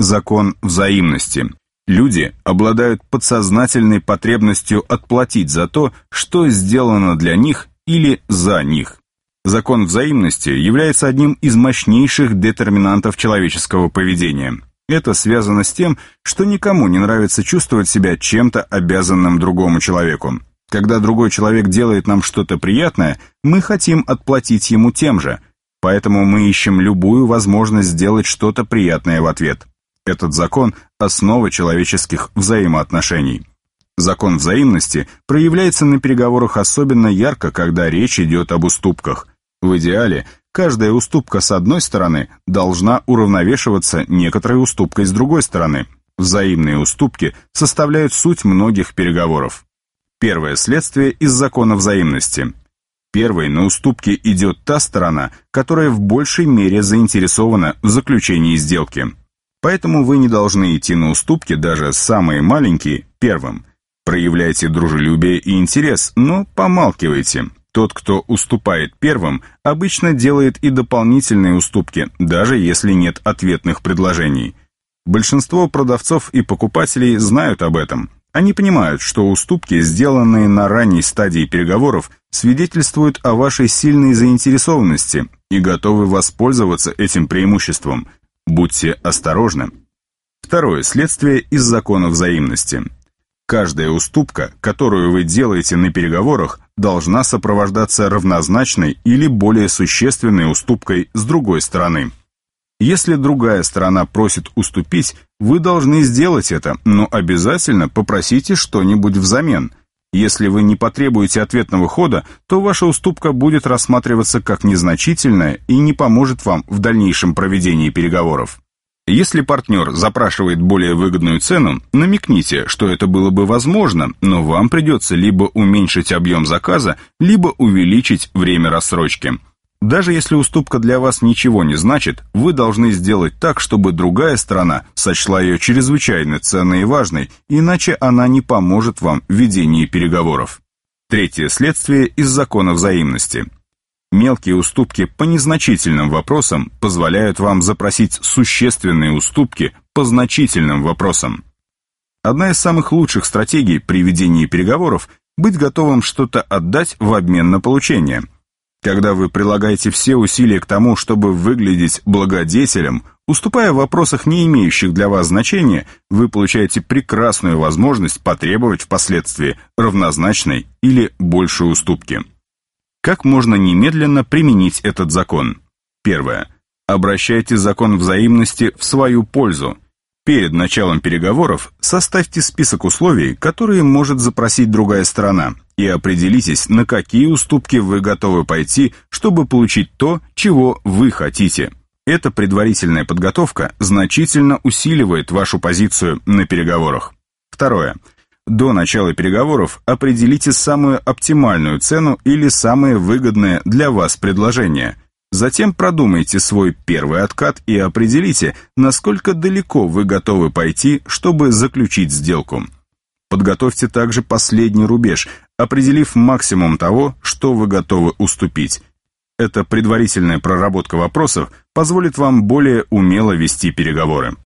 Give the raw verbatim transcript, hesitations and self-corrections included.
Закон взаимности. Люди обладают подсознательной потребностью отплатить за то, что сделано для них или за них. Закон взаимности является одним из мощнейших детерминантов человеческого поведения. Это связано с тем, что никому не нравится чувствовать себя чем-то обязанным другому человеку. Когда другой человек делает нам что-то приятное, мы хотим отплатить ему тем же, поэтому мы ищем любую возможность сделать что-то приятное в ответ. Этот закон – основа человеческих взаимоотношений. Закон взаимности проявляется на переговорах особенно ярко, когда речь идет об уступках. В идеале, каждая уступка с одной стороны должна уравновешиваться некоторой уступкой с другой стороны. Взаимные уступки составляют суть многих переговоров. Первое следствие из закона взаимности. Первой на уступки идет та сторона, которая в большей мере заинтересована в заключении сделки. Поэтому вы не должны идти на уступки, даже самые маленькие, первым. Проявляйте дружелюбие и интерес, но помалкивайте. Тот, кто уступает первым, обычно делает и дополнительные уступки, даже если нет ответных предложений. Большинство продавцов и покупателей знают об этом. Они понимают, что уступки, сделанные на ранней стадии переговоров, свидетельствуют о вашей сильной заинтересованности и готовы воспользоваться этим преимуществом. Будьте осторожны. Второе следствие из закона взаимности. Каждая уступка, которую вы делаете на переговорах, должна сопровождаться равнозначной или более существенной уступкой с другой стороны. Если другая сторона просит уступить, вы должны сделать это, но обязательно попросите что-нибудь взамен. Если вы не потребуете ответного хода, то ваша уступка будет рассматриваться как незначительная и не поможет вам в дальнейшем проведении переговоров. Если партнер запрашивает более выгодную цену, намекните, что это было бы возможно, но вам придется либо уменьшить объем заказа, либо увеличить время рассрочки. Даже если уступка для вас ничего не значит, вы должны сделать так, чтобы другая сторона сочла ее чрезвычайно ценной и важной, иначе она не поможет вам в ведении переговоров. Третье следствие из закона взаимности. Мелкие уступки по незначительным вопросам позволяют вам запросить существенные уступки по значительным вопросам. Одна из самых лучших стратегий при ведении переговоров – быть готовым что-то отдать в обмен на получение. Когда вы прилагаете все усилия к тому, чтобы выглядеть благодетелем, уступая в вопросах, не имеющих для вас значения, вы получаете прекрасную возможность потребовать впоследствии равнозначной или большей уступки. Как можно немедленно применить этот закон? Первое. Обращайте закон взаимности в свою пользу. Перед началом переговоров составьте список условий, которые может запросить другая сторона, и определитесь, на какие уступки вы готовы пойти, чтобы получить то, чего вы хотите. Эта предварительная подготовка значительно усиливает вашу позицию на переговорах. Второе. До начала переговоров определите самую оптимальную цену или самое выгодное для вас предложение. Затем продумайте свой первый откат и определите, насколько далеко вы готовы пойти, чтобы заключить сделку. Подготовьте также последний рубеж, определив максимум того, что вы готовы уступить. Эта предварительная проработка вопросов позволит вам более умело вести переговоры.